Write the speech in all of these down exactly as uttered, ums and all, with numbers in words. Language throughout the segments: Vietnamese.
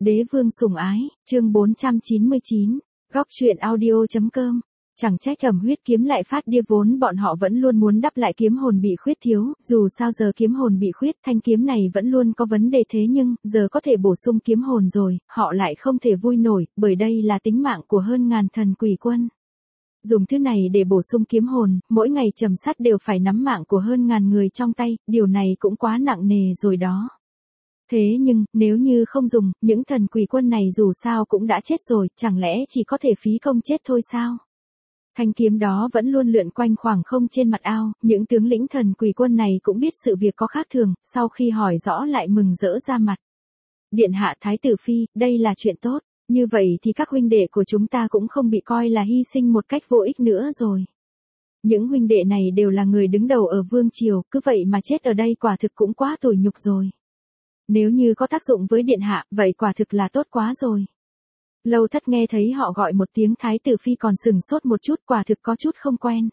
Đế vương sủng ái, chương bốn trăm chín mươi chín, góc truyện audio.com. Chẳng trách Ẩm Huyết kiếm lại phát điên, vốn bọn họ vẫn luôn muốn đắp lại kiếm hồn bị khuyết thiếu, dù sao giờ kiếm hồn bị khuyết, thanh kiếm này vẫn luôn có vấn đề, thế nhưng, giờ có thể bổ sung kiếm hồn rồi, họ lại không thể vui nổi, bởi đây là tính mạng của hơn ngàn thần quỷ quân. Dùng thứ này để bổ sung kiếm hồn, mỗi ngày Trầm Sát đều phải nắm mạng của hơn ngàn người trong tay, điều này cũng quá nặng nề rồi đó. Thế nhưng, nếu như không dùng, những thần quỷ quân này dù sao cũng đã chết rồi, chẳng lẽ chỉ có thể phí công chết thôi sao? Thanh kiếm đó vẫn luôn lượn quanh khoảng không trên mặt ao, những tướng lĩnh thần quỷ quân này cũng biết sự việc có khác thường, sau khi hỏi rõ lại mừng rỡ ra mặt. Điện hạ Thái tử Phi, đây là chuyện tốt, như vậy thì các huynh đệ của chúng ta cũng không bị coi là hy sinh một cách vô ích nữa rồi. Những huynh đệ này đều là người đứng đầu ở Vương Triều, cứ vậy mà chết ở đây quả thực cũng quá tủi nhục rồi. Nếu như có tác dụng với điện hạ, vậy quả thực là tốt quá rồi. Lâu Thất nghe thấy họ gọi một tiếng Thái tử Phi còn sừng sốt một chút, quả thực có chút không quen.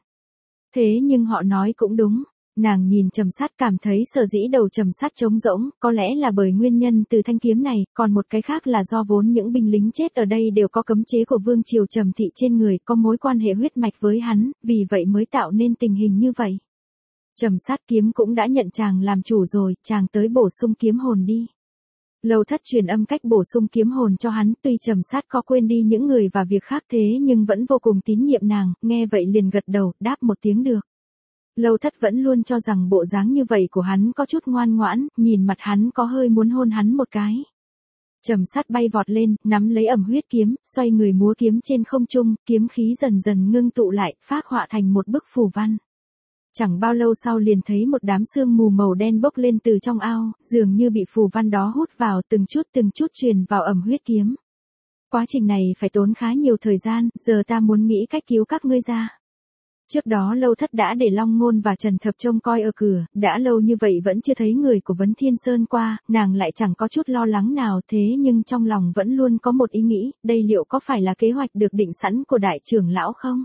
Thế nhưng họ nói cũng đúng, nàng nhìn Trầm Sát cảm thấy sở dĩ đầu Trầm Sát trống rỗng, có lẽ là bởi nguyên nhân từ thanh kiếm này, còn một cái khác là do vốn những binh lính chết ở đây đều có cấm chế của Vương Triều Trầm Thị trên người, có mối quan hệ huyết mạch với hắn, vì vậy mới tạo nên tình hình như vậy. Trầm Sát kiếm cũng đã nhận chàng làm chủ rồi, chàng tới bổ sung kiếm hồn đi. Lâu Thất truyền âm cách bổ sung kiếm hồn cho hắn, tuy Trầm Sát có quên đi những người và việc khác thế nhưng vẫn vô cùng tín nhiệm nàng, nghe vậy liền gật đầu, đáp một tiếng được. Lâu Thất vẫn luôn cho rằng bộ dáng như vậy của hắn có chút ngoan ngoãn, nhìn mặt hắn có hơi muốn hôn hắn một cái. Trầm Sát bay vọt lên, nắm lấy Ẩm Huyết kiếm, xoay người múa kiếm trên không trung, kiếm khí dần dần ngưng tụ lại, phác họa thành một bức phù văn. Chẳng bao lâu sau liền thấy một đám sương mù màu đen bốc lên từ trong ao, dường như bị phù văn đó hút vào, từng chút từng chút truyền vào Ẩm Huyết kiếm. Quá trình này phải tốn khá nhiều thời gian, giờ ta muốn nghĩ cách cứu các ngươi ra. Trước đó Lâu Thất đã để Long Ngôn và Trần Thập trông coi ở cửa, đã lâu như vậy vẫn chưa thấy người của Vấn Thiên Sơn qua, nàng lại chẳng có chút lo lắng nào, thế nhưng trong lòng vẫn luôn có một ý nghĩ, đây liệu có phải là kế hoạch được định sẵn của đại trưởng lão không?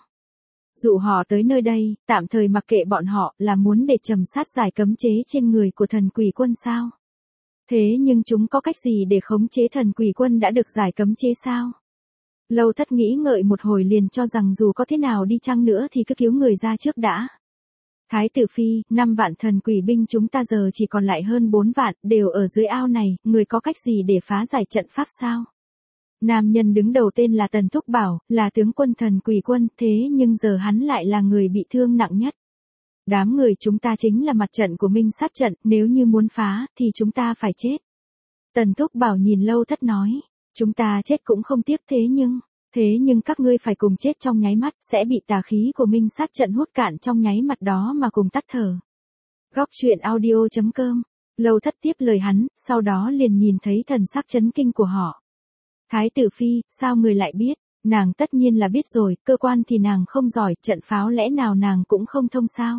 Dụ họ tới nơi đây, tạm thời mặc kệ bọn họ, là muốn để Trầm Sát giải cấm chế trên người của thần quỷ quân sao? Thế nhưng chúng có cách gì để khống chế thần quỷ quân đã được giải cấm chế sao? Lâu Thất nghĩ ngợi một hồi liền cho rằng dù có thế nào đi chăng nữa thì cứ cứu người ra trước đã. Thái tử Phi, năm vạn thần quỷ binh chúng ta giờ chỉ còn lại hơn bốn vạn, đều ở dưới ao này, người có cách gì để phá giải trận pháp sao? Nam nhân đứng đầu tên là Tần Thúc Bảo, là tướng quân thần quỷ quân, thế nhưng giờ hắn lại là người bị thương nặng nhất. Đám người chúng ta chính là mặt trận của Minh Sát trận, nếu như muốn phá, thì chúng ta phải chết. Tần Thúc Bảo nhìn Lâu Thất nói, chúng ta chết cũng không tiếc thế nhưng, thế nhưng các ngươi phải cùng chết trong nháy mắt, sẽ bị tà khí của Minh Sát trận hút cạn trong nháy mắt đó mà cùng tắt thở. Góc truyện audio.com. Lâu Thất tiếp lời hắn, sau đó liền nhìn thấy thần sắc chấn kinh của họ. Thái tử Phi, sao người lại biết? Nàng tất nhiên là biết rồi, cơ quan thì nàng không giỏi, trận pháo lẽ nào nàng cũng không thông sao?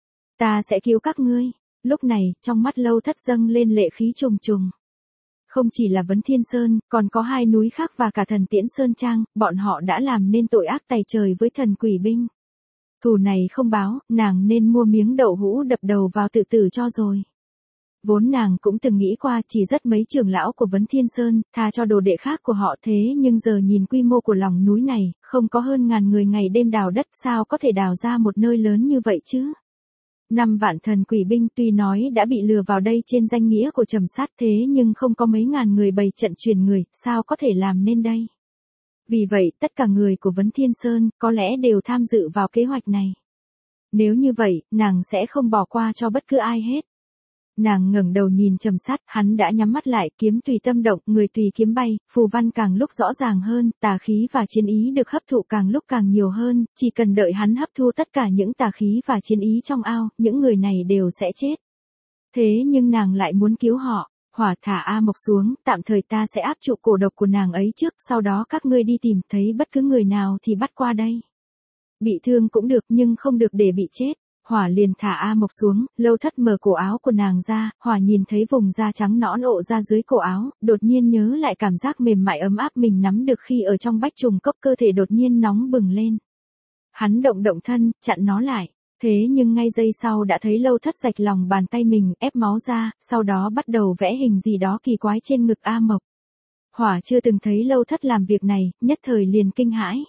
Ta sẽ cứu các ngươi. Lúc này, trong mắt Lâu Thất dâng lên lệ khí trùng trùng. Không chỉ là Vấn Thiên Sơn, còn có hai núi khác và cả Thần Tiễn Sơn Trang, bọn họ đã làm nên tội ác tày trời với thần quỷ binh. Thù này không báo, nàng nên mua miếng đậu hũ đập đầu vào tự tử cho rồi. Vốn nàng cũng từng nghĩ qua chỉ rất mấy trưởng lão của Vấn Thiên Sơn, tha cho đồ đệ khác của họ, thế nhưng giờ nhìn quy mô của lòng núi này, không có hơn ngàn người ngày đêm đào đất, sao có thể đào ra một nơi lớn như vậy chứ? Năm vạn thần quỷ binh tuy nói đã bị lừa vào đây trên danh nghĩa của Trầm Sát, thế nhưng không có mấy ngàn người bày trận truyền người, sao có thể làm nên đây? Vì vậy, tất cả người của Vấn Thiên Sơn, có lẽ đều tham dự vào kế hoạch này. Nếu như vậy, nàng sẽ không bỏ qua cho bất cứ ai hết. Nàng ngẩng đầu nhìn Trầm Sát, hắn đã nhắm mắt lại, kiếm tùy tâm động, người tùy kiếm bay, phù văn càng lúc rõ ràng hơn, tà khí và chiến ý được hấp thụ càng lúc càng nhiều hơn, chỉ cần đợi hắn hấp thu tất cả những tà khí và chiến ý trong ao, những người này đều sẽ chết. Thế nhưng nàng lại muốn cứu họ, hỏa thả A Mộc xuống, tạm thời ta sẽ áp trụ cổ độc của nàng ấy trước, sau đó các ngươi đi tìm thấy bất cứ người nào thì bắt qua đây. Bị thương cũng được nhưng không được để bị chết. Hỏa liền thả A Mộc xuống, Lâu Thất mở cổ áo của nàng ra, Hỏa nhìn thấy vùng da trắng nõn ộ ra dưới cổ áo, đột nhiên nhớ lại cảm giác mềm mại ấm áp mình nắm được khi ở trong bách trùng cốc, cơ thể đột nhiên nóng bừng lên. Hắn động động thân, chặn nó lại, thế nhưng ngay giây sau đã thấy Lâu Thất rạch lòng bàn tay mình, ép máu ra, sau đó bắt đầu vẽ hình gì đó kỳ quái trên ngực A Mộc. Hỏa chưa từng thấy Lâu Thất làm việc này, nhất thời liền kinh hãi.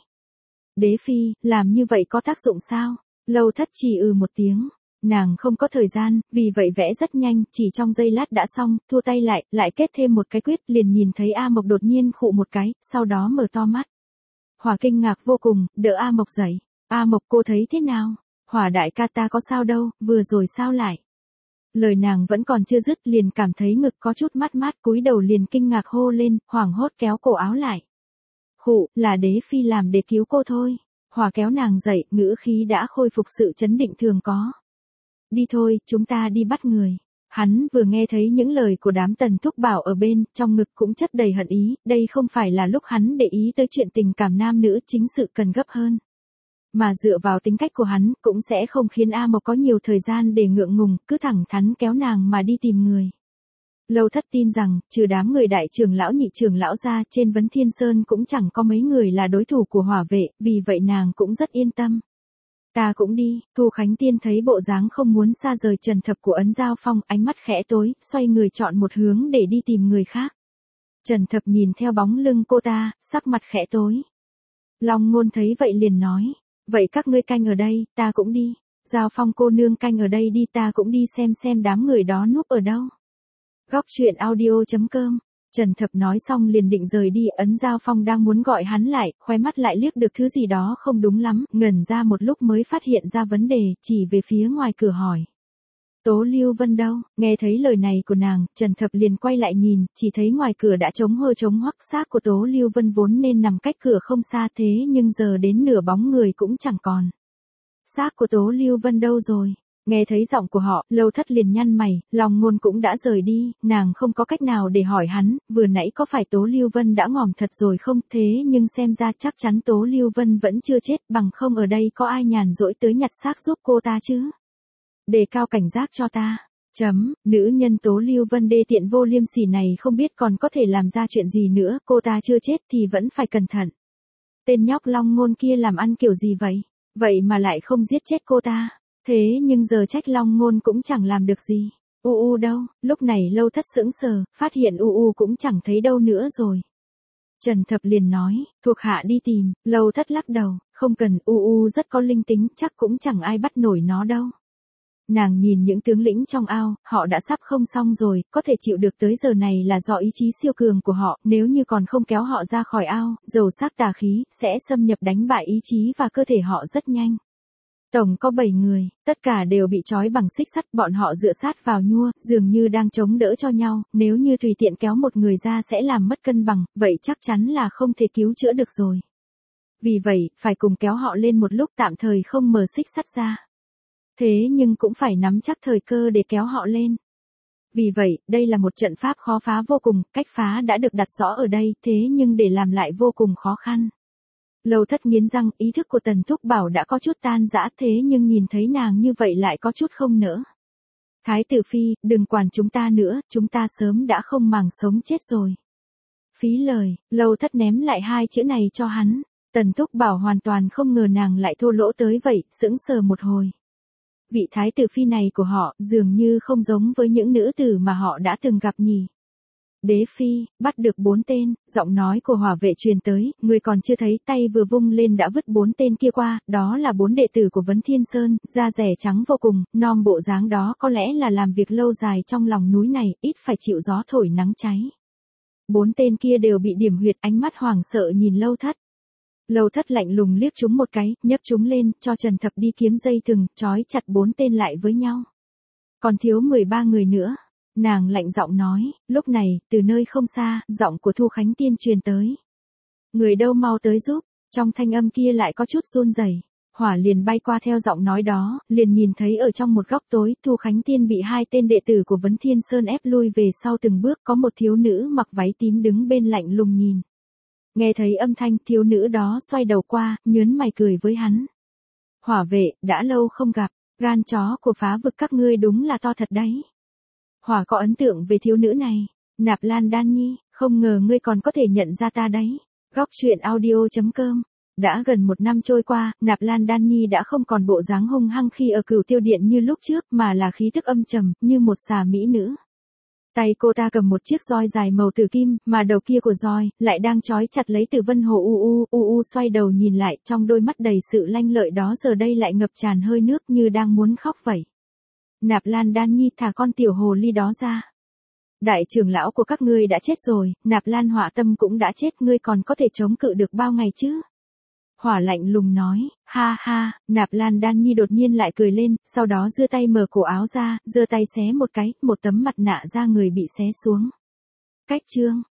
Đế phi, làm như vậy có tác dụng sao? Lâu Thất chỉ ừ một tiếng. Nàng không có thời gian, vì vậy vẽ rất nhanh, chỉ trong giây lát đã xong, thua tay lại, lại kết thêm một cái quyết, liền nhìn thấy A Mộc đột nhiên khụ một cái, sau đó mở to mắt. Hỏa kinh ngạc vô cùng, đỡ A Mộc dậy. A Mộc cô thấy thế nào? Hỏa đại ca ta có sao đâu, vừa rồi sao lại? Lời nàng vẫn còn chưa dứt liền cảm thấy ngực có chút mát mát, cúi đầu liền kinh ngạc hô lên, hoảng hốt kéo cổ áo lại. Khụ, là đế phi làm để cứu cô thôi. Hỏa kéo nàng dậy, ngữ khí đã khôi phục sự chấn định thường có. Đi thôi, chúng ta đi bắt người. Hắn vừa nghe thấy những lời của đám Tần Thúc Bảo ở bên, trong ngực cũng chất đầy hận ý, đây không phải là lúc hắn để ý tới chuyện tình cảm nam nữ, chính sự cần gấp hơn. Mà dựa vào tính cách của hắn, cũng sẽ không khiến A Mộc có nhiều thời gian để ngượng ngùng, cứ thẳng thắn kéo nàng mà đi tìm người. Lâu Thất tin rằng, trừ đám người đại trưởng lão nhị trưởng lão ra, trên Vấn Thiên Sơn cũng chẳng có mấy người là đối thủ của Hỏa vệ, vì vậy nàng cũng rất yên tâm. Ta cũng đi. Thu Khánh Tiên thấy bộ dáng không muốn xa rời Trần Thập của Ấn Giao Phong, ánh mắt khẽ tối, xoay người chọn một hướng để đi tìm người khác. Trần Thập nhìn theo bóng lưng cô ta, sắc mặt khẽ tối. Long Ngôn thấy vậy liền nói, vậy các ngươi canh ở đây, ta cũng đi. Giao Phong cô nương canh ở đây đi, ta cũng đi xem xem đám người đó núp ở đâu. Góc truyện audio chấm com. Trần Thập nói xong liền định rời đi, Ấn Giao Phong đang muốn gọi hắn lại, khóe mắt lại liếc được thứ gì đó không đúng lắm, ngẩn ra một lúc mới phát hiện ra vấn đề, chỉ về phía ngoài cửa hỏi. Tố Lưu Vân đâu? Nghe thấy lời này của nàng, Trần Thập liền quay lại nhìn, chỉ thấy ngoài cửa đã trống hơ trống hoắc, xác của Tố Lưu Vân vốn nên nằm cách cửa không xa thế nhưng giờ đến nửa bóng người cũng chẳng còn. Xác của Tố Lưu Vân đâu rồi? Nghe thấy giọng của họ, Lâu Thất liền nhăn mày, Long Ngôn cũng đã rời đi, nàng không có cách nào để hỏi hắn, vừa nãy có phải Tố Lưu Vân đã ngỏm thật rồi không, thế nhưng xem ra chắc chắn Tố Lưu Vân vẫn chưa chết, bằng không ở đây có ai nhàn rỗi tới nhặt xác giúp cô ta chứ. Đề cao cảnh giác cho ta. Chấm, nữ nhân Tố Lưu Vân đê tiện vô liêm sỉ này không biết còn có thể làm ra chuyện gì nữa, cô ta chưa chết thì vẫn phải cẩn thận. Tên nhóc Long Ngôn kia làm ăn kiểu gì vậy? Vậy mà lại không giết chết cô ta. Thế nhưng giờ trách Long Ngôn cũng chẳng làm được gì. U U đâu? Lúc này Lâu Thất sững sờ, phát hiện U U cũng chẳng thấy đâu nữa rồi. Trần Thập liền nói, thuộc hạ đi tìm. Lâu Thất lắc đầu, không cần, U U rất có linh tính, chắc cũng chẳng ai bắt nổi nó đâu. Nàng nhìn những tướng lĩnh trong ao, họ đã sắp không xong rồi, có thể chịu được tới giờ này là do ý chí siêu cường của họ, nếu như còn không kéo họ ra khỏi ao, dầu xác tà khí, sẽ xâm nhập đánh bại ý chí và cơ thể họ rất nhanh. Tổng có bảy người, tất cả đều bị trói bằng xích sắt, bọn họ dựa sát vào nhua, dường như đang chống đỡ cho nhau, nếu như tùy tiện kéo một người ra sẽ làm mất cân bằng, vậy chắc chắn là không thể cứu chữa được rồi. Vì vậy, phải cùng kéo họ lên một lúc, tạm thời không mở xích sắt ra. Thế nhưng cũng phải nắm chắc thời cơ để kéo họ lên. Vì vậy, đây là một trận pháp khó phá vô cùng, cách phá đã được đặt rõ ở đây, thế nhưng để làm lại vô cùng khó khăn. Lâu Thất nghiến răng, ý thức của Tần Thúc Bảo đã có chút tan rã, thế nhưng nhìn thấy nàng như vậy lại có chút không nỡ. Thái tử phi, đừng quản chúng ta nữa, chúng ta sớm đã không màng sống chết rồi. Phí lời, Lâu Thất ném lại hai chữ này cho hắn. Tần Thúc Bảo hoàn toàn không ngờ nàng lại thô lỗ tới vậy, sững sờ một hồi. Vị thái tử phi này của họ, dường như không giống với những nữ tử mà họ đã từng gặp nhỉ. Đế phi, bắt được bốn tên, giọng nói của Hỏa vệ truyền tới, người còn chưa thấy, tay vừa vung lên đã vứt bốn tên kia qua, đó là bốn đệ tử của Vấn Thiên Sơn, da rẻ trắng vô cùng, nom bộ dáng đó có lẽ là làm việc lâu dài trong lòng núi này, ít phải chịu gió thổi nắng cháy. Bốn tên kia đều bị điểm huyệt, ánh mắt hoảng sợ nhìn Lâu Thất. Lâu Thất lạnh lùng liếc chúng một cái, nhấc chúng lên, cho Trần Thập đi kiếm dây thừng, trói chặt bốn tên lại với nhau. Còn thiếu mười ba người nữa. Nàng lạnh giọng nói, lúc này, từ nơi không xa, giọng của Thu Khánh Tiên truyền tới. Người đâu mau tới giúp, trong thanh âm kia lại có chút run rẩy. Hỏa liền bay qua theo giọng nói đó, liền nhìn thấy ở trong một góc tối, Thu Khánh Tiên bị hai tên đệ tử của Vấn Thiên Sơn ép lui về sau từng bước, có một thiếu nữ mặc váy tím đứng bên lạnh lùng nhìn. Nghe thấy âm thanh, thiếu nữ đó xoay đầu qua, nhớn mày cười với hắn. Hỏa vệ, đã lâu không gặp, gan chó của phá vực các ngươi đúng là to thật đấy. Hỏa có ấn tượng về thiếu nữ này. Nạp Lan Đan Nhi, không ngờ ngươi còn có thể nhận ra ta đấy. Góc truyện audio chấm com. Đã gần một năm trôi qua, Nạp Lan Đan Nhi đã không còn bộ dáng hung hăng khi ở Cửu Tiêu Điện như lúc trước, mà là khí tức âm trầm, như một xà mỹ nữ. Tay cô ta cầm một chiếc roi dài màu tử kim, mà đầu kia của roi lại đang trói chặt lấy Từ Vân Hồ. U u, u u xoay đầu nhìn lại, trong đôi mắt đầy sự lanh lợi đó giờ đây lại ngập tràn hơi nước như đang muốn khóc vậy. Nạp Lan Đan Nhi, thả con tiểu hồ ly đó ra. Đại trưởng lão của các ngươi đã chết rồi, Nạp Lan Hỏa Tâm cũng đã chết, ngươi còn có thể chống cự được bao ngày chứ? Hỏa lạnh lùng nói, ha ha. Nạp Lan Đan Nhi đột nhiên lại cười lên, sau đó giơ tay mở cổ áo ra, giơ tay xé một cái, một tấm mặt nạ da người bị xé xuống. Cách chương